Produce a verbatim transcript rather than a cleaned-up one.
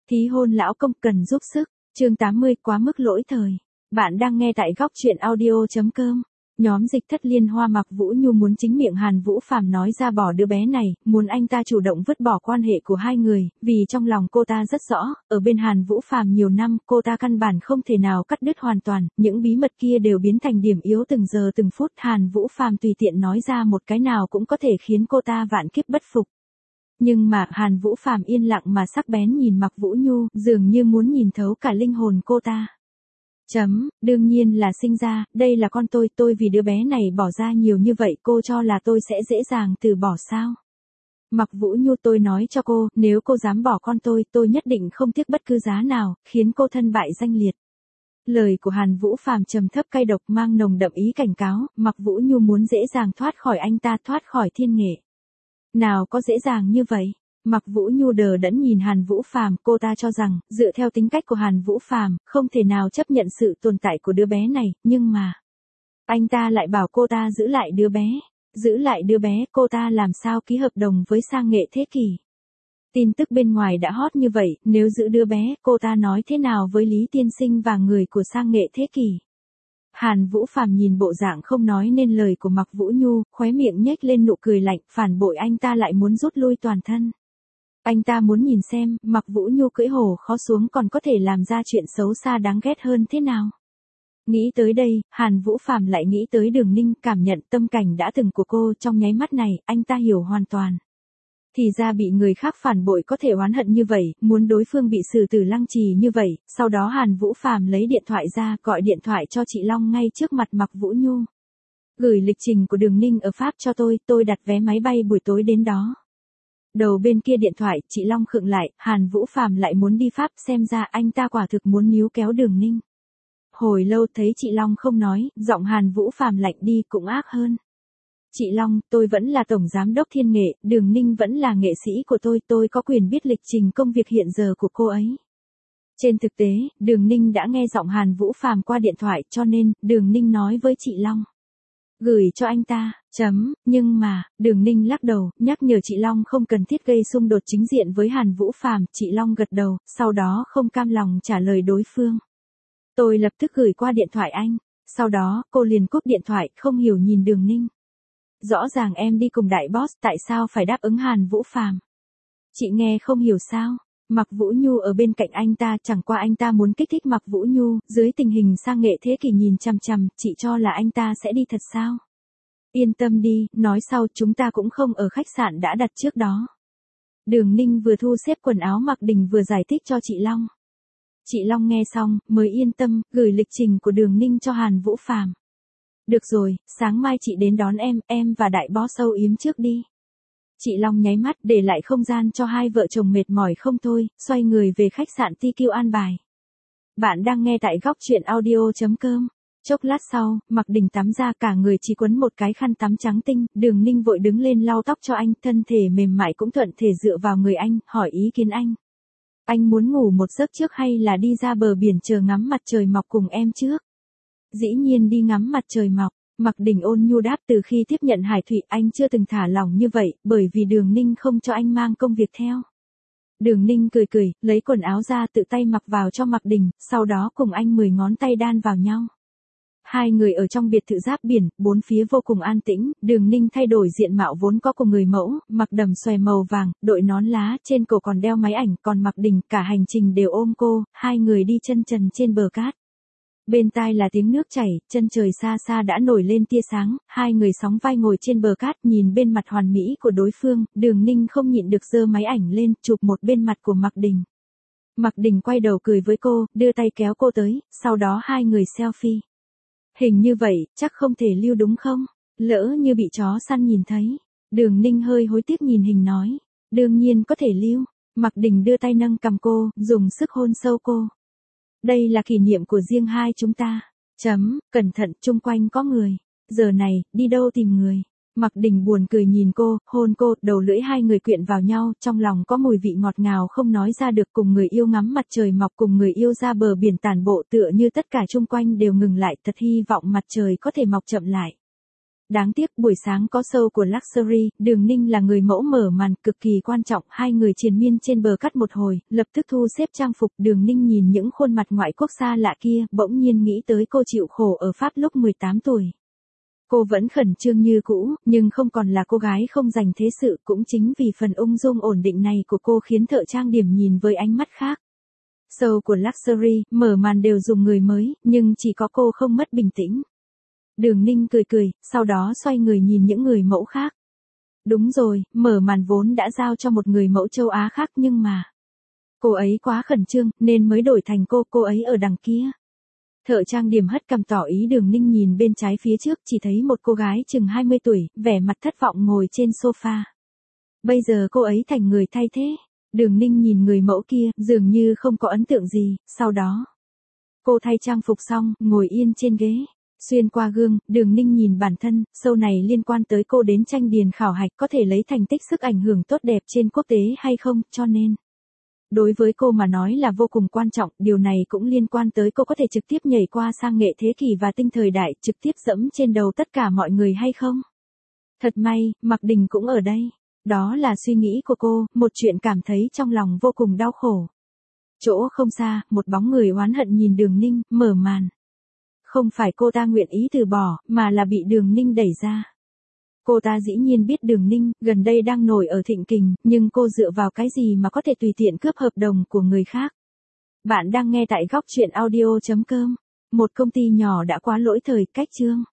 Thí hôn lão công cần giúp sức. Chương tám mươi quá mức lỗi thời. Bạn đang nghe tại góc truyện audio chấm com. Nhóm dịch thất liên hoa Mạc Vũ Nhu muốn chính miệng Hàn Vũ Phàm nói ra bỏ đứa bé này, muốn anh ta chủ động vứt bỏ quan hệ của hai người, vì trong lòng cô ta rất rõ, ở bên Hàn Vũ Phàm nhiều năm, cô ta căn bản không thể nào cắt đứt hoàn toàn, những bí mật kia đều biến thành điểm yếu từng giờ từng phút. Hàn Vũ Phàm tùy tiện nói ra một cái nào cũng có thể khiến cô ta vạn kiếp bất phục. Nhưng mà Hàn Vũ Phàm yên lặng mà sắc bén nhìn Mạc Vũ Nhu, dường như muốn nhìn thấu cả linh hồn cô ta. Chấm, đương nhiên là sinh ra, đây là con tôi, tôi vì đứa bé này bỏ ra nhiều như vậy, cô cho là tôi sẽ dễ dàng từ bỏ sao? Mạc Vũ Nhu, tôi nói cho cô, nếu cô dám bỏ con tôi, tôi nhất định không tiếc bất cứ giá nào, khiến cô thân bại danh liệt. Lời của Hàn Vũ Phàm trầm thấp cay độc mang nồng đậm ý cảnh cáo, Mạc Vũ Nhu muốn dễ dàng thoát khỏi anh ta, thoát khỏi thiên nghệ. Nào có dễ dàng như vậy? Mạc Vũ Nhu đờ đẫn nhìn Hàn Vũ Phàm, cô ta cho rằng, dựa theo tính cách của Hàn Vũ Phàm, không thể nào chấp nhận sự tồn tại của đứa bé này, nhưng mà anh ta lại bảo cô ta giữ lại đứa bé. Giữ lại đứa bé, cô ta làm sao ký hợp đồng với Sang Nghệ Thế Kỷ? Tin tức bên ngoài đã hot như vậy, nếu giữ đứa bé, cô ta nói thế nào với Lý Tiên Sinh và người của Sang Nghệ Thế Kỷ? Hàn Vũ Phàm nhìn bộ dạng không nói nên lời của Mạc Vũ Nhu, khóe miệng nhếch lên nụ cười lạnh, phản bội anh ta lại muốn rút lui toàn thân. Anh ta muốn nhìn xem, Mạc Vũ Nhu cưỡi hổ khó xuống còn có thể làm ra chuyện xấu xa đáng ghét hơn thế nào. Nghĩ tới đây, Hàn Vũ Phàm lại nghĩ tới Đường Ninh, cảm nhận tâm cảnh đã từng của cô trong nháy mắt này, anh ta hiểu hoàn toàn. Thì ra bị người khác phản bội có thể oán hận như vậy, muốn đối phương bị xử tử lăng trì như vậy, sau đó Hàn Vũ Phàm lấy điện thoại ra, gọi điện thoại cho chị Long ngay trước mặt Mạc Vũ Nhu. Gửi lịch trình của Đường Ninh ở Pháp cho tôi, tôi đặt vé máy bay buổi tối đến đó. Đầu bên kia điện thoại, chị Long khựng lại, Hàn Vũ Phàm lại muốn đi Pháp, xem ra anh ta quả thực muốn níu kéo Đường Ninh. Hồi lâu thấy chị Long không nói, giọng Hàn Vũ Phàm lạnh đi cũng ác hơn. Chị Long, tôi vẫn là tổng giám đốc Thiên Nghệ, Đường Ninh vẫn là nghệ sĩ của tôi, tôi có quyền biết lịch trình công việc hiện giờ của cô ấy. Trên thực tế, Đường Ninh đã nghe giọng Hàn Vũ Phàm qua điện thoại, cho nên, Đường Ninh nói với chị Long. Gửi cho anh ta, chấm, nhưng mà, Đường Ninh lắc đầu, nhắc nhở chị Long không cần thiết gây xung đột chính diện với Hàn Vũ Phàm, chị Long gật đầu, sau đó không cam lòng trả lời đối phương. Tôi lập tức gửi qua điện thoại anh, sau đó, cô liền cúp điện thoại, không hiểu nhìn Đường Ninh. Rõ ràng em đi cùng đại boss, tại sao phải đáp ứng Hàn Vũ Phàm? Chị nghe không hiểu sao? Mạc Vũ Nhu ở bên cạnh anh ta, chẳng qua anh ta muốn kích thích Mạc Vũ Nhu, dưới tình hình Sang Nghệ Thế Kỷ nhìn chằm chằm, chị cho là anh ta sẽ đi thật sao? Yên tâm đi, nói sau, chúng ta cũng không ở khách sạn đã đặt trước đó. Đường Ninh vừa thu xếp quần áo Mạc Đình vừa giải thích cho chị Long. Chị Long nghe xong, mới yên tâm, gửi lịch trình của Đường Ninh cho Hàn Vũ Phàm. Được rồi, sáng mai chị đến đón em, em và đại boss âu yếm trước đi. Chị Long nháy mắt để lại không gian cho hai vợ chồng mệt mỏi không thôi, xoay người về khách sạn tê quy an bài. Bạn đang nghe tại góc truyện audio chấm com. Chốc lát sau, Mạc Đình tắm ra cả người chỉ quấn một cái khăn tắm trắng tinh, Đường Ninh vội đứng lên lau tóc cho anh, thân thể mềm mại cũng thuận thể dựa vào người anh, hỏi ý kiến anh. Anh muốn ngủ một giấc trước hay là đi ra bờ biển chờ ngắm mặt trời mọc cùng em trước? Dĩ nhiên đi ngắm mặt trời mọc. Mạc Đình ôn nhu đáp, từ khi tiếp nhận Hải Thụy anh chưa từng thả lỏng như vậy, bởi vì Đường Ninh không cho anh mang công việc theo. Đường Ninh cười cười, lấy quần áo ra tự tay mặc vào cho Mạc Đình, sau đó cùng anh mười ngón tay đan vào nhau. Hai người ở trong biệt thự giáp biển, bốn phía vô cùng an tĩnh, Đường Ninh thay đổi diện mạo vốn có của người mẫu, mặc đầm xòe màu vàng, đội nón lá, trên cổ còn đeo máy ảnh, còn Mạc Đình cả hành trình đều ôm cô, hai người đi chân trần trên bờ cát. Bên tai là tiếng nước chảy, chân trời xa xa đã nổi lên tia sáng, hai người sóng vai ngồi trên bờ cát nhìn bên mặt hoàn mỹ của đối phương, Đường Ninh không nhịn được giơ máy ảnh lên, chụp một bên mặt của Mạc Đình. Mạc Đình quay đầu cười với cô, đưa tay kéo cô tới, sau đó hai người selfie. Hình như vậy, chắc không thể lưu đúng không? Lỡ như bị chó săn nhìn thấy. Đường Ninh hơi hối tiếc nhìn hình nói. Đương nhiên có thể lưu. Mạc Đình đưa tay nâng cằm cô, dùng sức hôn sâu cô. Đây là kỷ niệm của riêng hai chúng ta. Chấm, cẩn thận, chung quanh có người. Giờ này, đi đâu tìm người? Mạc Đình buồn cười nhìn cô, hôn cô, đầu lưỡi hai người quyện vào nhau, trong lòng có mùi vị ngọt ngào không nói ra được, cùng người yêu ngắm mặt trời mọc, cùng người yêu ra bờ biển tản bộ, tựa như tất cả chung quanh đều ngừng lại, thật hy vọng mặt trời có thể mọc chậm lại. Đáng tiếc buổi sáng có show của Luxury, Đường Ninh là người mẫu mở màn cực kỳ quan trọng, hai người triền miên trên bờ cắt một hồi, lập tức thu xếp trang phục. Đường Ninh nhìn những khuôn mặt ngoại quốc xa lạ kia, bỗng nhiên nghĩ tới cô chịu khổ ở Pháp lúc mười tám tuổi. Cô vẫn khẩn trương như cũ, nhưng không còn là cô gái không dành thế sự, cũng chính vì phần ung dung ổn định này của cô khiến thợ trang điểm nhìn với ánh mắt khác. Show của Luxury, mở màn đều dùng người mới, nhưng chỉ có cô không mất bình tĩnh. Đường Ninh cười cười, sau đó xoay người nhìn những người mẫu khác. Đúng rồi, mở màn vốn đã giao cho một người mẫu châu Á khác nhưng mà cô ấy quá khẩn trương, nên mới đổi thành cô, cô ấy ở đằng kia. Thợ trang điểm hất cằm tỏ ý. Đường Ninh nhìn bên trái phía trước, chỉ thấy một cô gái chừng hai mươi tuổi, vẻ mặt thất vọng ngồi trên sofa. Bây giờ cô ấy thành người thay thế. Đường Ninh nhìn người mẫu kia, dường như không có ấn tượng gì, sau đó cô thay trang phục xong, ngồi yên trên ghế. Xuyên qua gương, Đường Ninh nhìn bản thân, show này liên quan tới cô đến tranh điền khảo hạch có thể lấy thành tích sức ảnh hưởng tốt đẹp trên quốc tế hay không, cho nên đối với cô mà nói là vô cùng quan trọng, điều này cũng liên quan tới cô có thể trực tiếp nhảy qua sang nghệ thế kỷ và tinh thời đại, trực tiếp dẫm trên đầu tất cả mọi người hay không. Thật may, Mạc Đình cũng ở đây. Đó là suy nghĩ của cô, một chuyện cảm thấy trong lòng vô cùng đau khổ. Chỗ không xa, một bóng người oán hận nhìn Đường Ninh, mở màn. Không phải cô ta nguyện ý từ bỏ, mà là bị Đường Ninh đẩy ra. Cô ta dĩ nhiên biết Đường Ninh, gần đây đang nổi ở thịnh kình, nhưng cô dựa vào cái gì mà có thể tùy tiện cướp hợp đồng của người khác. Bạn đang nghe tại góc truyện audio chấm com. Một công ty nhỏ đã quá lỗi thời, cách chương.